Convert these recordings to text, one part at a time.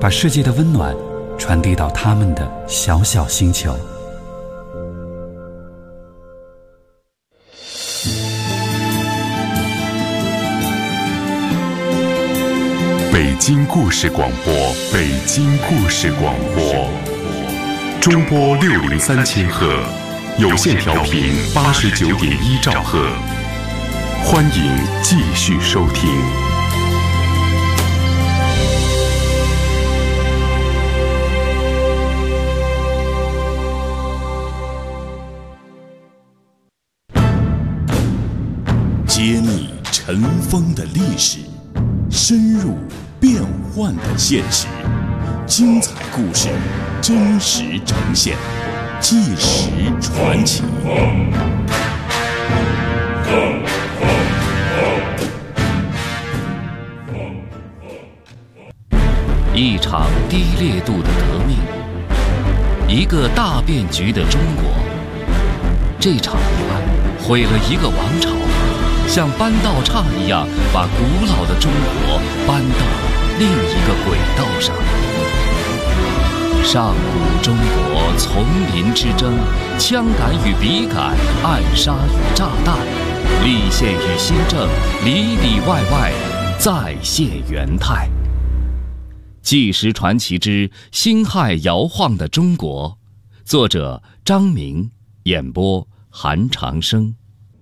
把世界的温暖传递到他们的小小星球。 北京故事广播，北京故事广播，中波603千赫，有线调频89.1兆赫，欢迎继续收听。 揭秘尘封的历史，深入变幻的现实，精彩故事真实呈现，纪实传奇。 一场低烈度的革命，一个大变局的中国。这场意外毁了一个王朝，像搬道岔一样把古老的中国搬到了另一个轨道上。上古中国丛林之争，枪杆与笔杆，暗杀与炸弹，立宪与新政，里里外外再现元态。纪实传奇之辛亥摇晃的中国，作者张明，演播韩长生。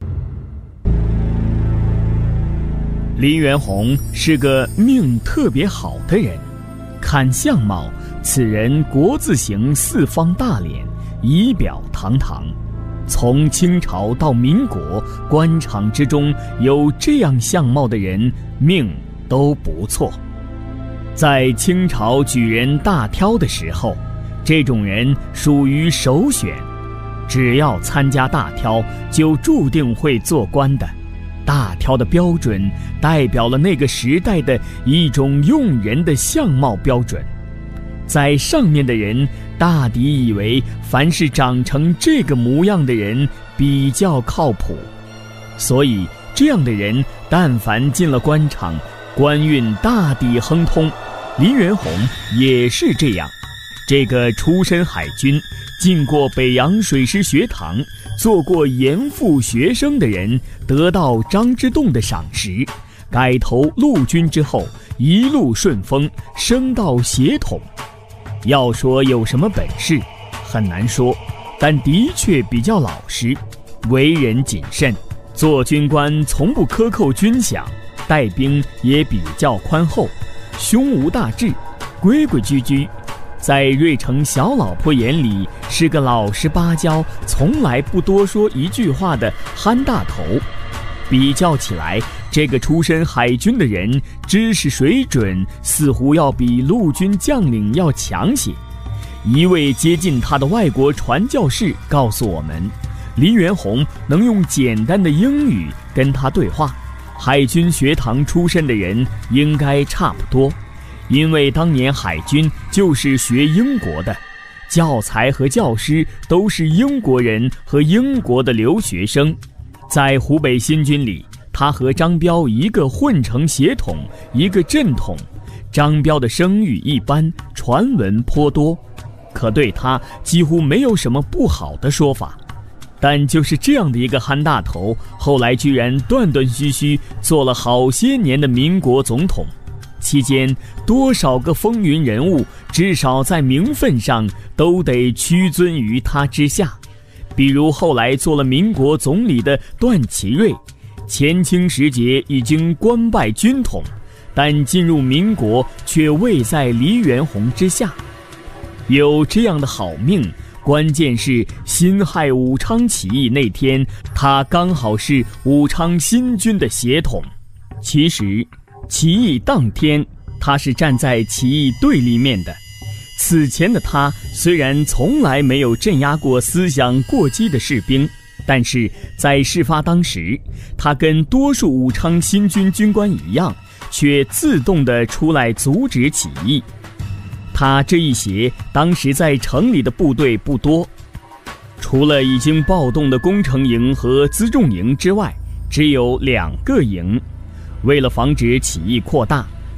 林元洪是个命特别好的人，看相貌，此人国字形四方大脸，仪表堂堂。从清朝到民国，官场之中有这样相貌的人，命都不错。在清朝举人大挑的时候，这种人属于首选，只要参加大挑，就注定会做官的。大挑的标准代表了那个时代的一种用人的相貌标准。在上面的人大抵以为凡是长成这个模样的人比较靠谱，所以这样的人但凡进了官场，官运大抵亨通。林元洪也是这样，这个出身海军，进过北洋水师学堂，做过严复学生的人，得到张之洞的赏识，改投陆军之后，一路顺风，升到协统。要说有什么本事，很难说，但的确比较老实，为人谨慎，做军官从不克扣军饷，带兵也比较宽厚，胸无大志，规规矩矩。在瑞成小老婆眼里，是个老实巴交，从来不多说一句话的憨大头。比较起来，这个出身海军的人，知识水准似乎要比陆军将领要强些。一位接近他的外国传教士告诉我们，林元洪能用简单的英语跟他对话，海军学堂出身的人应该差不多。因为当年海军就是学英国的，教材和教师都是英国人和英国的留学生。在湖北新军里，他和张彪一个混成协统，一个正统。张彪的声誉一般，传闻颇多，可对他几乎没有什么不好的说法。但就是这样的一个憨大头，后来居然断断续续做了好些年的民国总统。期间多少个风云人物，至少在名分上都得屈尊于他之下。比如后来做了民国总理的段祺瑞，前清时节已经官拜军统，但进入民国却位在黎元洪之下。有这样的好命，关键是辛亥武昌起义那天，他刚好是武昌新军的协统。其实起义当天，他是站在起义对立面的。此前的他虽然从来没有镇压过思想过激的士兵，但是在事发当时，他跟多数武昌新军军官一样，却自动地出来阻止起义。他这一协当时在城里的部队不多，除了已经暴动的工程营和辎重营之外，只有2个营。为了防止起义扩大，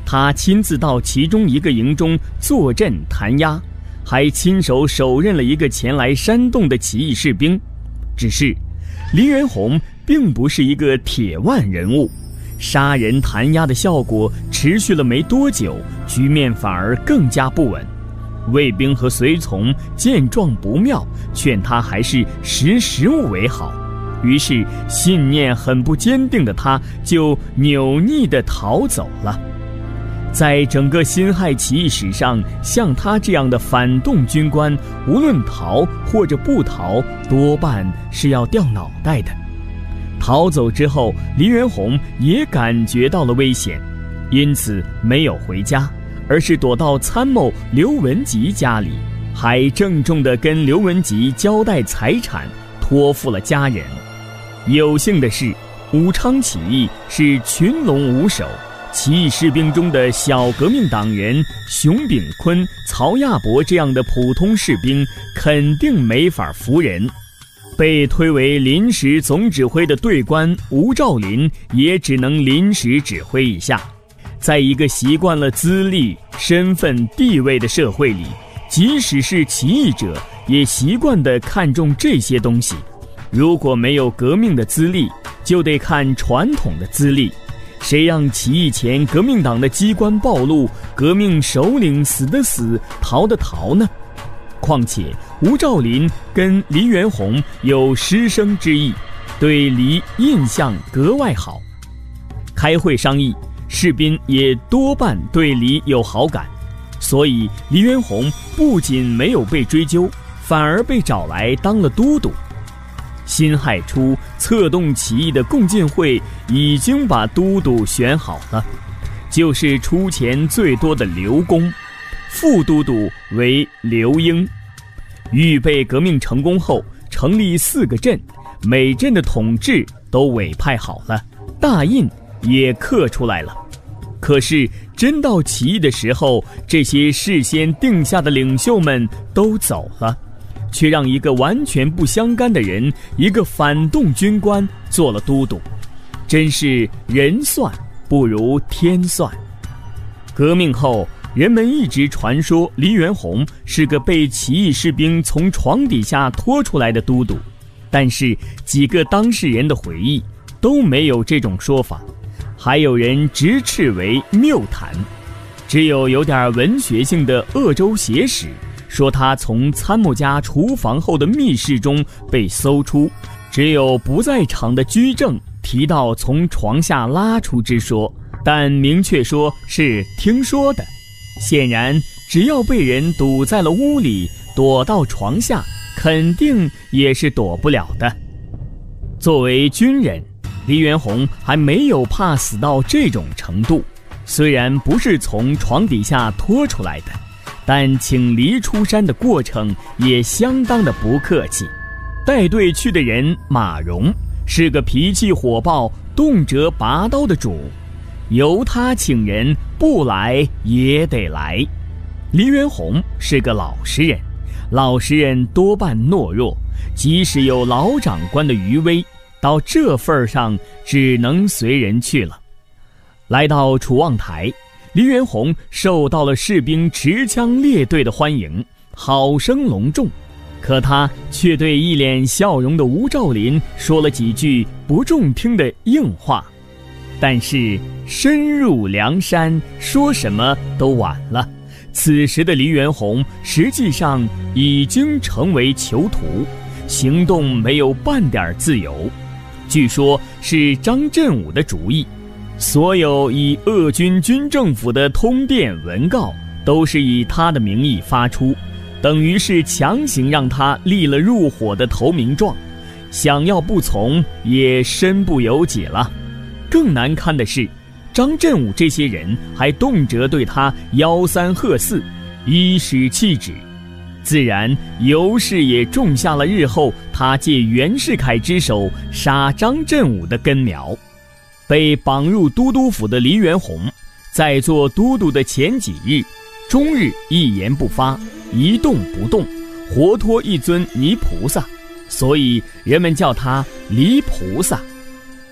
他亲自到其中一个营中坐镇弹压，还亲手手刃了一个前来煽动的起义士兵。只是黎元洪并不是一个铁腕人物，杀人弹压的效果持续了没多久，局面反而更加不稳。卫兵和随从见状不妙，劝他还是识时务为好。于是信念很不坚定的他就扭逆地逃走了。在整个辛亥起义史上，像他这样的反动军官，无论逃或者不逃，多半是要掉脑袋的。逃走之后，黎元洪也感觉到了危险，因此没有回家，而是躲到参谋刘文吉家里，还郑重地跟刘文吉交代财产，托付了家人。有幸的是，武昌起义是群龙无首，起义士兵中的小革命党人熊秉坤、曹亚伯这样的普通士兵肯定没法服人。被推为临时总指挥的队官吴兆麟也只能临时指挥一下。在一个习惯了资历、身份、地位的社会里，即使是起义者也习惯地看重这些东西。如果没有革命的资历，就得看传统的资历。谁让起义前革命党的机关暴露，革命首领死的死，逃的逃呢？况且吴兆麟跟黎元洪有师生之意，对黎印象格外好。开会商议，士兵也多半对黎有好感，所以黎元洪不仅没有被追究，反而被找来当了都督。辛亥初，策动起义的共进会已经把都督选好了，就是出钱最多的刘公，副都督为刘英。预备革命成功后，成立4个镇，每镇的统治都委派好了，大印也刻出来了。可是真到起义的时候，这些事先定下的领袖们都走了，却让一个完全不相干的人，一个反动军官做了都督，真是人算不如天算。革命后，人们一直传说黎元洪是个被起义士兵从床底下拖出来的都督，但是几个当事人的回忆都没有这种说法，还有人直斥为谬谈。只有点文学性的《鄂州写史》说他从参谋家厨房后的密室中被搜出，只有不在场的居正提到从床下拉出之说，但明确说是听说的。显然只要被人堵在了屋里，躲到床下肯定也是躲不了的。作为军人，黎元洪还没有怕死到这种程度，虽然不是从床底下拖出来的，但请黎出山的过程也相当的不客气。带队去的人马荣是个脾气火爆、动辄拔刀的主，由他请人，不来也得来。黎元洪是个老实人，老实人多半懦弱，即使有老长官的余威，到这份上只能随人去了。来到楚望台，黎元洪受到了士兵持枪列队的欢迎，好生隆重。可他却对一脸笑容的吴兆麟说了几句不中听的硬话。但是深入梁山，说什么都晚了。此时的黎元洪实际上已经成为囚徒，行动没有半点自由。据说是张振武的主意，所有以鄂军军政府的通电文告都是以他的名义发出，等于是强行让他立了入伙的投名状，想要不从也身不由己了。更难堪的是，张振武这些人还动辄对他吆三喝四，以使气指，自然尤氏也种下了日后他借袁世凯之手杀张振武的根苗。被绑入都督府的黎元洪，在做都督的前几日，终日一言不发，一动不动，活脱一尊泥菩萨，所以人们叫他黎菩萨。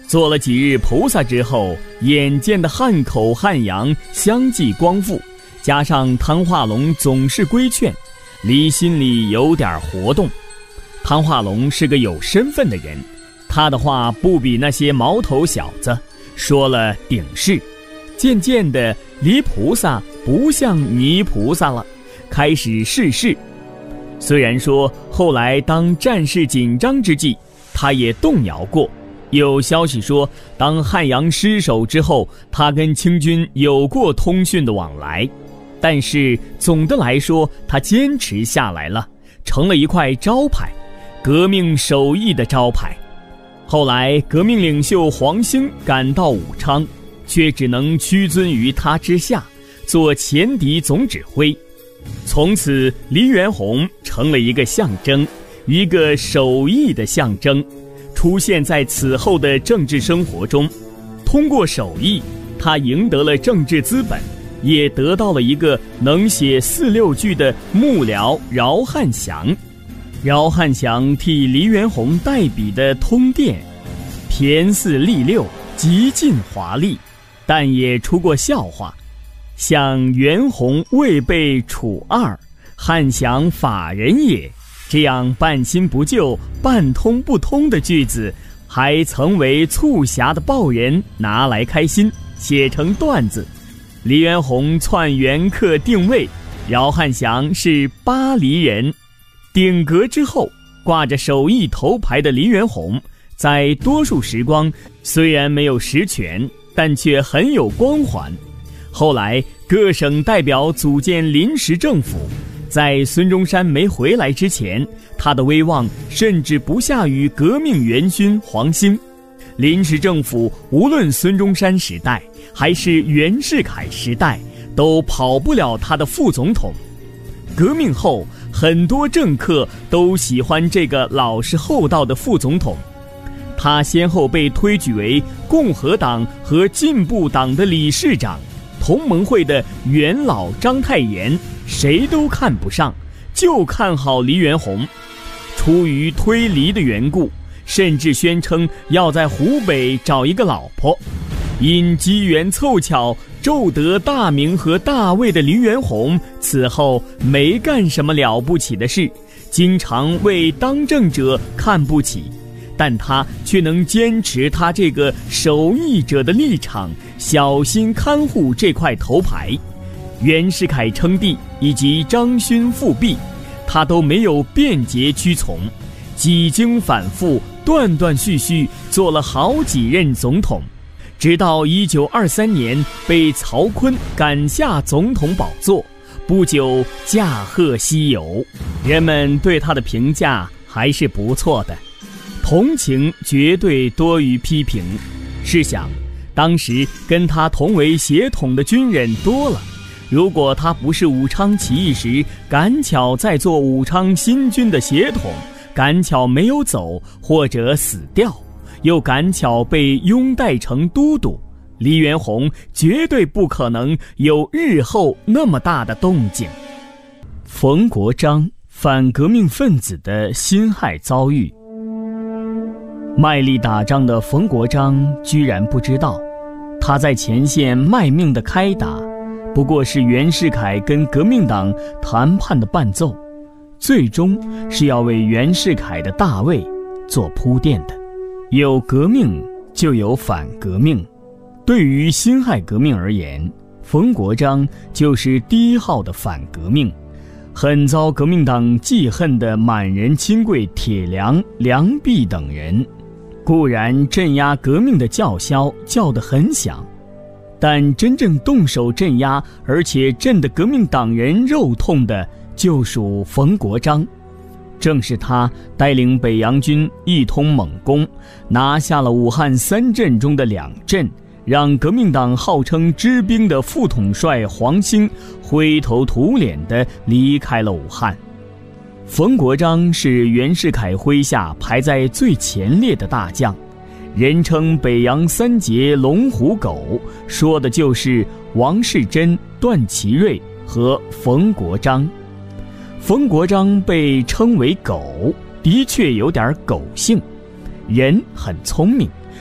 做了几日菩萨之后，眼见的汉口汉阳相继光复，加上汤化龙总是规劝，离心里有点活动。汤化龙是个有身份的人，他的话不比那些毛头小子，说了顶事。渐渐的，离菩萨不像泥菩萨了，开始试事。虽然说后来当战事紧张之际，他也动摇过。有消息说，当汉阳失守之后，他跟清军有过通讯的往来，但是总的来说，他坚持下来了，成了一块招牌，革命手艺的招牌。后来革命领袖黄兴赶到武昌，却只能屈尊于他之下，做前敌总指挥。从此黎元洪成了一个象征，一个手艺的象征，出现在此后的政治生活中。通过手艺，他赢得了政治资本，也得到了一个能写4、6句的幕僚饶汉祥。饶汉祥替黎元洪代笔的《通电》，骈4俪6，极尽华丽，但也出过笑话，像袁弘未被处2，汉祥法人也，这样半新不旧、半通不通的句子，还曾为促狭的报人拿来开心，写成段子。黎元洪篡元客定位，饶汉祥是巴黎人。顶革之后，挂着手艺头牌的黎元洪，在多数时光虽然没有实权，但却很有光环。后来各省代表组建临时政府，在孙中山没回来之前，他的威望甚至不下于革命元勋黄兴。临时政府无论孙中山时代还是袁世凯时代，都跑不了他的副总统。革命后，很多政客都喜欢这个老实厚道的副总统。他先后被推举为共和党和进步党的理事长，同盟会的元老章太炎谁都看不上，就看好黎元洪。出于推黎的缘故，甚至宣称要在湖北找一个老婆。因机缘凑巧骤得大名和大位的黎元洪，此后没干什么了不起的事，经常为当政者看不起，但他却能坚持他这个手艺者的立场，小心看护这块头牌。袁世凯称帝以及张勋复辟，他都没有便捷屈从，几经反复，断断续续做了好几任总统，直到1923年被曹锟赶下总统宝座，不久驾鹤西游。人们对他的评价还是不错的，同情绝对多于批评。试想，当时跟他同为协统的军人多了，如果他不是武昌起义时赶巧在做武昌新军的协统，赶巧没有走或者死掉，又赶巧被拥戴成都督，黎元洪绝对不可能有日后那么大的动静。冯国璋反革命分子的辛亥遭遇，卖力打仗的冯国璋居然不知道，他在前线卖命的开打，不过是袁世凯跟革命党谈判的伴奏，最终是要为袁世凯的大位做铺垫的。有革命就有反革命，对于辛亥革命而言，冯国璋就是第一号的反革命。很遭革命党记恨的满人亲贵铁良、梁弼等人，固然镇压革命的叫嚣叫得很响，但真正动手镇压而且震得革命党人肉痛的，就属冯国璋。正是他带领北洋军一通猛攻，拿下了武汉3镇中的2镇，让革命党号称知兵的副统帅黄兴灰头土脸地离开了武汉。冯国璋是袁世凯麾下排在最前列的大将，人称北洋3杰龙虎狗，说的就是王士祯、段祺瑞和冯国璋。冯国璋被称为狗，的确有点狗性，人很聪明，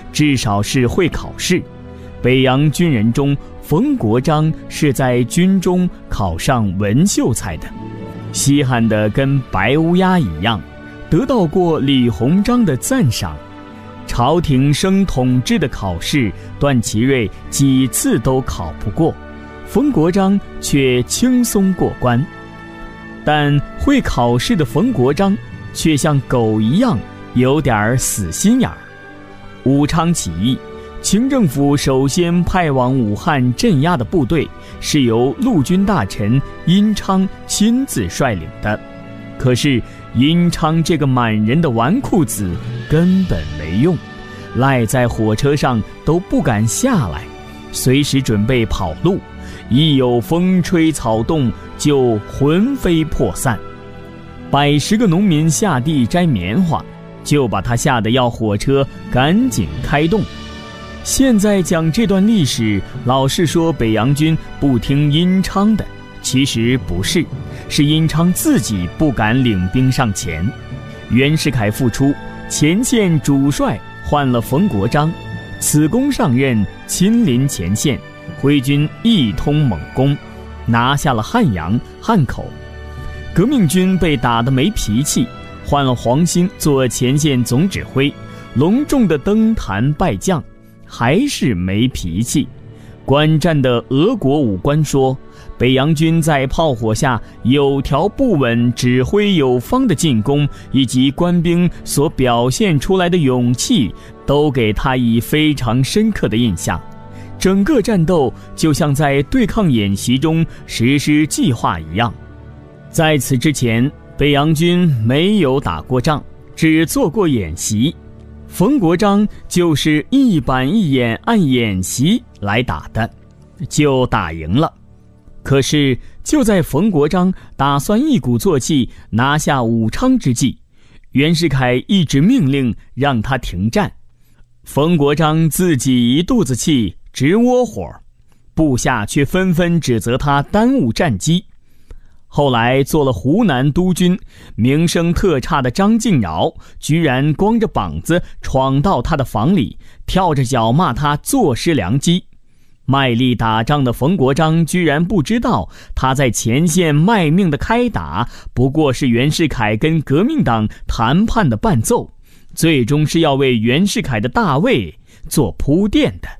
至少是会考试。北洋军人中，冯国璋是在军中考上文秀才的，稀罕的跟白乌鸦一样，得到过李鸿章的赞赏。朝廷升统制的考试，段祺瑞几次都考不过，冯国璋却轻松过关。但会考试的冯国璋却像狗一样有点死心眼儿。武昌起义，清政府首先派往武汉镇压的部队是由陆军大臣殷昌亲自率领的。可是殷昌这个满人的纨绔子根本没用，赖在火车上都不敢下来，随时准备跑路，一有风吹草动就魂飞魄散。100个农民下地摘棉花，就把他吓得要火车赶紧开动。现在讲这段历史，老是说北洋军不听殷昌的，其实不是，是殷昌自己不敢领兵上前。袁世凯复出，前线主帅换了冯国璋，此公上任亲临前线，挥军一通猛攻，拿下了汉阳、汉口。革命军被打得没脾气，换了黄兴做前线总指挥，隆重的登坛拜将，还是没脾气。观战的俄国武官说，北洋军在炮火下有条不紊、指挥有方的进攻，以及官兵所表现出来的勇气，都给他以非常深刻的印象。整个战斗就像在对抗演习中实施计划一样。在此之前，北洋军没有打过仗，只做过演习。冯国璋就是一板一眼按演习来打的，就打赢了。可是就在冯国璋打算一鼓作气拿下武昌之际，袁世凯一纸命令让他停战。冯国璋自己一肚子气，直窝火，部下却纷纷指责他耽误战机。后来做了湖南督军，名声特差的张敬尧居然光着膀子闯到他的房里，跳着脚骂他坐失良机。卖力打仗的冯国璋居然不知道，他在前线卖命的开打，不过是袁世凯跟革命党谈判的伴奏，最终是要为袁世凯的大位做铺垫的。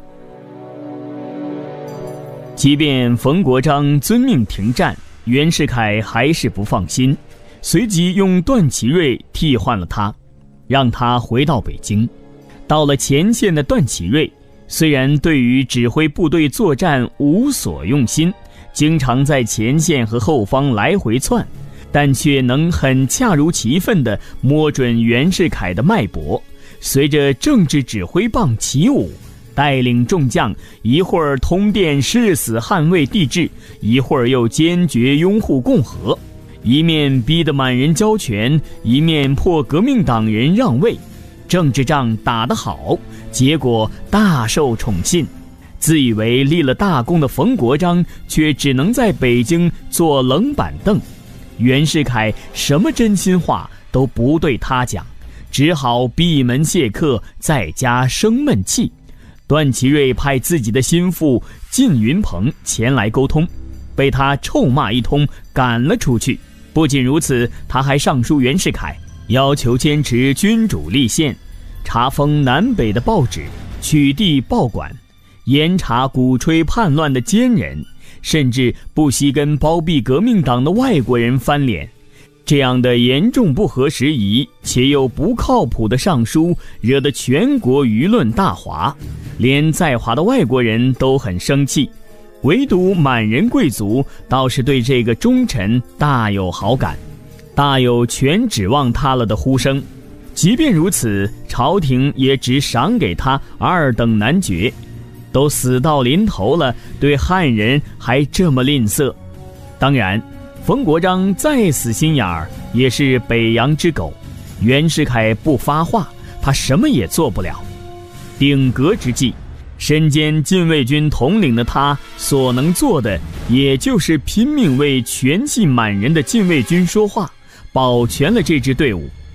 即便冯国璋遵命停战，袁世凯还是不放心，随即用段祺瑞替换了他，让他回到北京。到了前线的段祺瑞，虽然对于指挥部队作战无所用心，经常在前线和后方来回窜，但却能很恰如其分地摸准袁世凯的脉搏，随着政治指挥棒起舞，带领众将一会儿通电誓死捍卫帝制，一会儿又坚决拥护共和，一面逼得满人交权，一面迫革命党人让位。政治仗打得好，结果大受宠信。自以为立了大功的冯国璋却只能在北京坐冷板凳，袁世凯什么真心话都不对他讲，只好闭门谢客，在家生闷气。段祺瑞派自己的心腹靳云鹏前来沟通，被他臭骂一通，赶了出去。不仅如此，他还上书袁世凯，要求坚持君主立宪，查封南北的报纸，取缔报馆，严查鼓吹叛乱的奸人，甚至不惜跟包庇革命党的外国人翻脸。这样的严重不合时宜且又不靠谱的上书，惹得全国舆论大哗，连在华的外国人都很生气，唯独满人贵族倒是对这个忠臣大有好感，大有全指望他了的呼声。即便如此，朝廷也只赏给他2等男爵，都死到临头了，对汉人还这么吝啬。当然冯国璋再死心眼儿，也是北洋之狗，袁世凯不发话，他什么也做不了。顶革之际，身兼禁卫军统领的他所能做的，也就是拼命为全系满人的禁卫军说话，保全了这支队伍。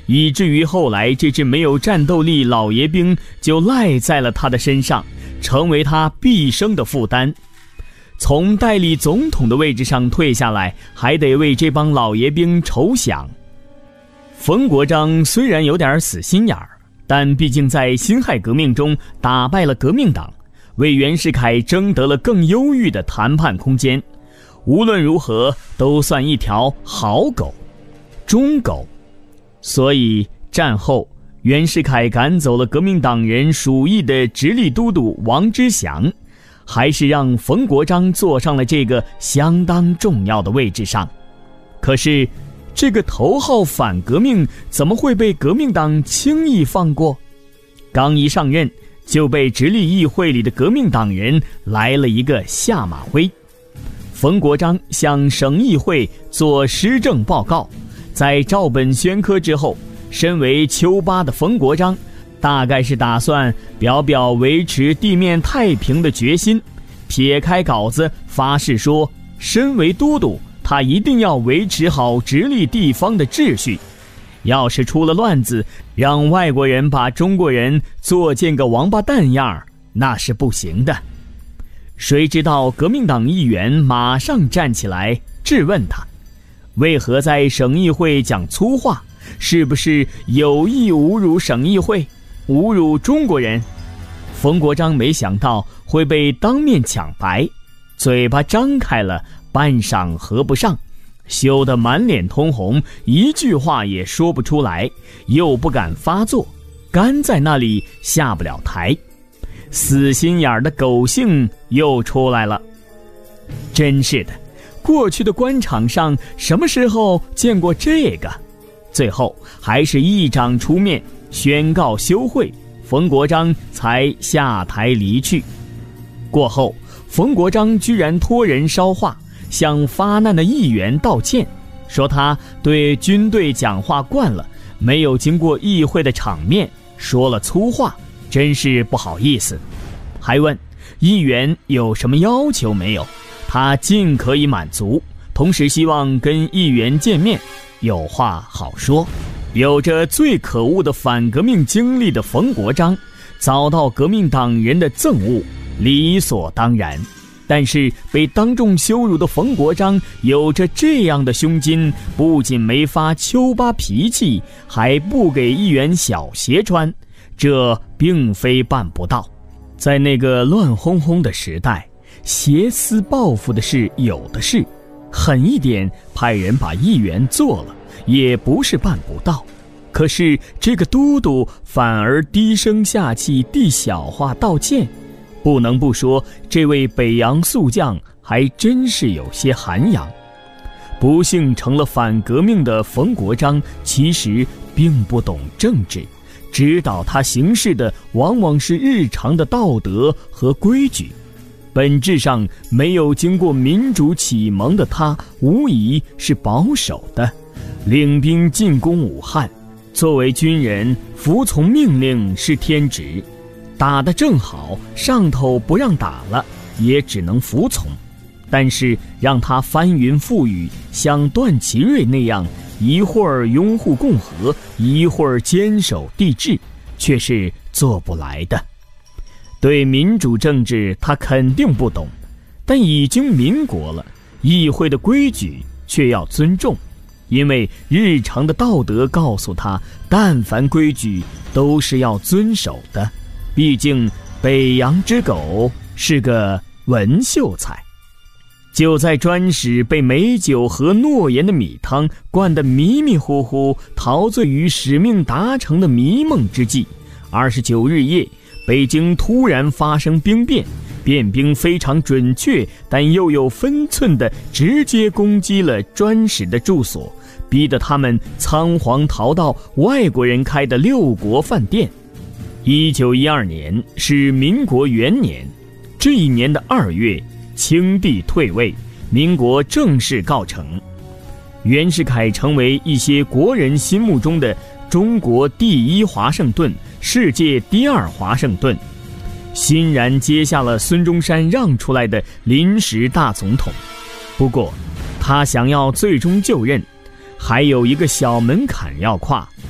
以至于后来这支没有战斗力老爷兵就赖在了他的身上，成为他毕生的负担。从代理总统的位置上退下来，还得为这帮老爷兵筹饷。冯国璋虽然有点死心眼儿，但毕竟在辛亥革命中打败了革命党，为袁世凯争得了更优裕的谈判空间，无论如何都算一条好狗，忠狗。所以战后，袁世凯赶走了革命党人属意的直隶都督王之祥，还是让冯国璋坐上了这个相当重要的位置上。可是这个头号反革命怎么会被革命党轻易放过？刚一上任就被直隶议会里的革命党人来了一个下马威。冯国璋向省议会做施政报告，在照本宣科之后，身为丘巴的冯国璋大概是打算表表维持地面太平的决心，撇开稿子发誓说，身为都督他一定要维持好直隶地方的秩序，要是出了乱子，让外国人把中国人作践个王八蛋样，那是不行的。谁知道革命党议员马上站起来质问他，为何在省议会讲粗话？是不是有意侮辱省议会，侮辱中国人？冯国璋没想到会被当面抢白，嘴巴张开了，半晌合不上，羞得满脸通红，一句话也说不出来，又不敢发作，干在那里下不了台，死心眼的狗性又出来了。真是的，过去的官场上什么时候见过这个？最后还是议长出面宣告休会，冯国璋才下台离去。过后，冯国璋居然托人捎话，向发难的议员道歉，说他对军队讲话惯了，没有经过议会的场面，说了粗话，真是不好意思。还问议员有什么要求没有，他尽可以满足，同时希望跟议员见面，有话好说。有着最可恶的反革命经历的冯国璋，遭到革命党人的憎恶，理所当然。但是被当众羞辱的冯国璋有着这样的胸襟，不仅没发丘巴脾气，还不给议员小鞋穿，这并非办不到。在那个乱哄哄的时代，挟私报复的事有的是，狠一点派人把议员做了，也不是办不到。可是这个都督反而低声下气递小话道歉，不能不说这位北洋宿将还真是有些涵养。不幸成了反革命的冯国璋其实并不懂政治，指导他行事的往往是日常的道德和规矩，本质上没有经过民主启蒙的他，无疑是保守的。领兵进攻武汉，作为军人，服从命令是天职，打得正好，上头不让打了，也只能服从。但是让他翻云覆雨，像段祺瑞那样，一会儿拥护共和，一会儿坚守帝制，却是做不来的。对民主政治他肯定不懂，但已经民国了，议会的规矩却要尊重，因为日常的道德告诉他，但凡规矩都是要遵守的。毕竟北洋之狗是个文秀才。就在专使被美酒和诺言的米汤灌得迷迷糊糊，陶醉于使命达成的迷梦之际，29日夜，北京突然发生兵变，变兵非常准确但又有分寸地直接攻击了专使的住所，逼得他们仓皇逃到外国人开的六国饭店。1912年是民国元年，这一年的2月，清帝退位，民国正式告成。袁世凯成为一些国人心目中的中国第一华盛顿，世界第二华盛顿，欣然接下了孙中山让出来的临时大总统。不过他想要最终就任，还有一个小门槛要跨，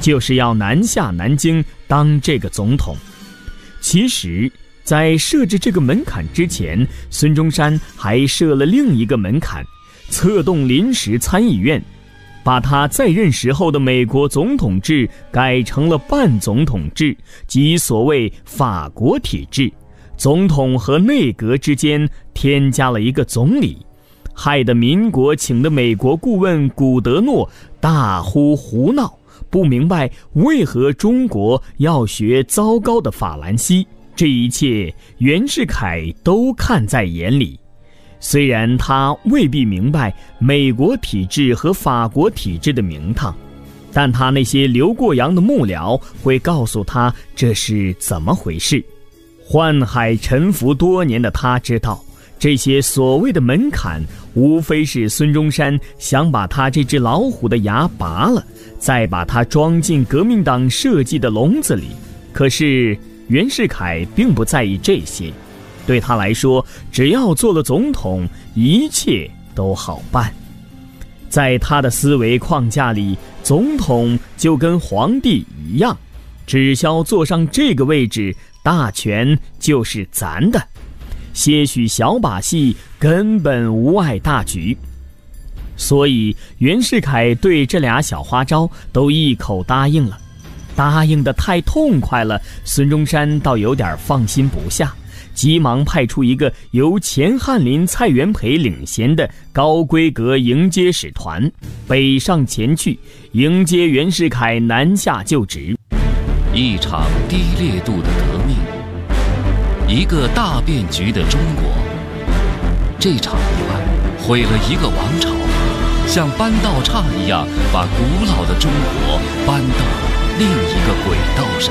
就是要南下南京当这个总统。其实在设置这个门槛之前，孙中山还设了另一个门槛，策动临时参议院，把他在任时候的美国总统制改成了半总统制，即所谓法国体制。总统和内阁之间添加了一个总理，害得民国请的美国顾问古德诺大呼胡闹，不明白为何中国要学糟糕的法兰西。这一切袁世凯都看在眼里，虽然他未必明白美国体制和法国体制的名堂，但他那些留过洋的幕僚会告诉他这是怎么回事。宦海沉浮多年的他知道，这些所谓的门槛无非是孙中山想把他这只老虎的牙拔了，再把它装进革命党设计的笼子里。可是袁世凯并不在意这些，对他来说，只要做了总统，一切都好办。在他的思维框架里，总统就跟皇帝一样，只需坐上这个位置，大权就是咱的，些许小把戏根本无碍大局。所以袁世凯对这俩小花招都一口答应了，答应得太痛快了，孙中山倒有点放心不下，急忙派出一个由钱翰林、蔡元培领衔的高规格迎接使团，北上前去迎接袁世凯南下就职。 一场低烈度的革命，一个大变局的中国。这场意外毁了一个王朝，像搬道岔一样把古老的中国搬到了另一个轨道上。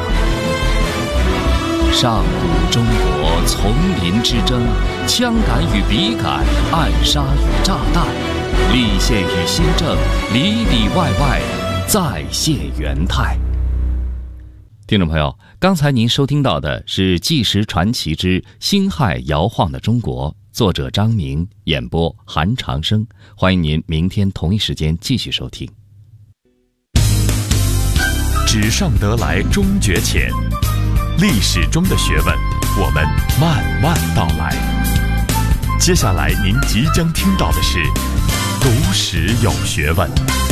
上古中国丛林之争，枪杆与笔杆，暗杀与炸弹，立宪与新政，里里外外再现元泰。听众朋友，刚才您收听到的是《纪实传奇之辛亥摇晃的中国》，作者张明，演播韩长生。欢迎您明天同一时间继续收听。 纸上得来终觉浅，历史中的学问，我们慢慢道来。接下来您即将听到的是读史有学问。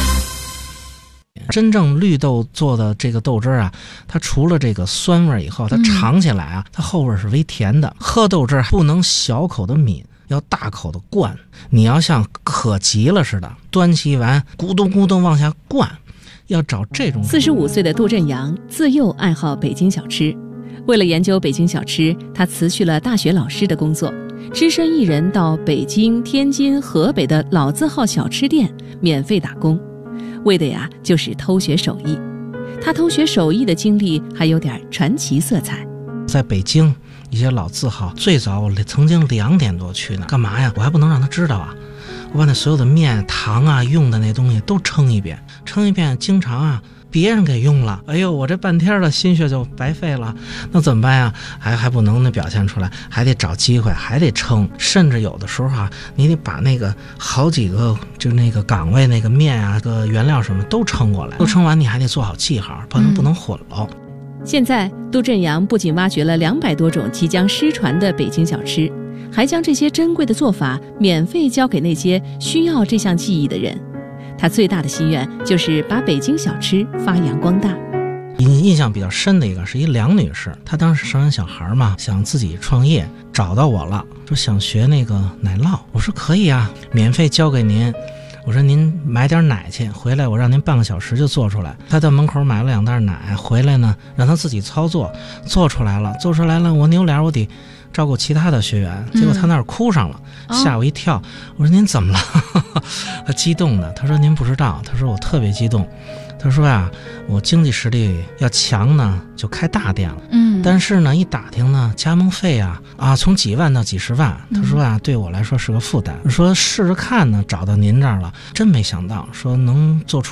真正绿豆做的这个豆汁啊，它除了这个酸味以后，它尝起来啊，它后味是微甜的。喝豆汁不能小口的抿，要大口的灌。你要像渴急了似的，端起一碗咕咚咕咚往下灌，要找这种。 45岁的杜振阳自幼爱好北京小吃，为了研究北京小吃，他辞去了大学老师的工作，只身一人到北京、天津、河北的老字号小吃店免费打工。为的呀，就是偷学手艺。他偷学手艺的经历还有点传奇色彩。 在北京一些老字号，最早我曾经2点多去呢，干嘛呀？我还不能让他知道啊！我把那所有的面、糖啊、用的那东西都称一遍，经常啊别人给用了，哎呦，我这半天的心血就白费了，那怎么办呀？还不能表现出来，还得找机会，还得称，甚至有的时候啊，你得把那个好几个就那个岗位那个面啊、个原料什么都称过来，都称完你还得做好记号，不能混了。 现在杜振阳不仅挖掘了200多种即将失传的北京小吃，还将这些珍贵的做法免费教给那些需要这项技艺的人。他最大的心愿就是把北京小吃发扬光大。 印象比较深的一个是一梁女士，她当时生完小孩嘛，想自己创业，找到我了，说想学那个奶酪。我说可以啊，免费教给您。我说您买点奶去，回来我让您半个小时就做出来。她到门口买了2袋奶，回来呢让她自己操作，做出来了，我扭脸我得照顾其他的学员，结果他那儿哭上了，吓我一跳。我说您怎么了？他激动的，他说您不知道，他说我特别激动。他说呀，我经济实力要强呢，就开大店了。但是呢，一打听呢，加盟费啊从几万到几十万。他说啊，对我来说是个负担。说试着看呢，找到您这儿了，真没想到，说能做出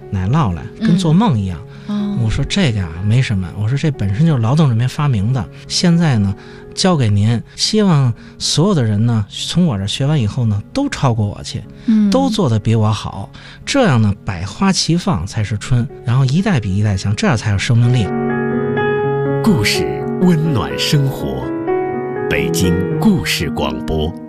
奶酪来，跟做梦一样。我说这个没什么，我说这本身就是劳动人民发明的，现在呢交给您，希望所有的人呢从我这学完以后呢都超过我去，都做得比我好，这样呢百花齐放才是春，然后一代比一代强，这样才有生命力。 故事温暖生活，北京故事广播。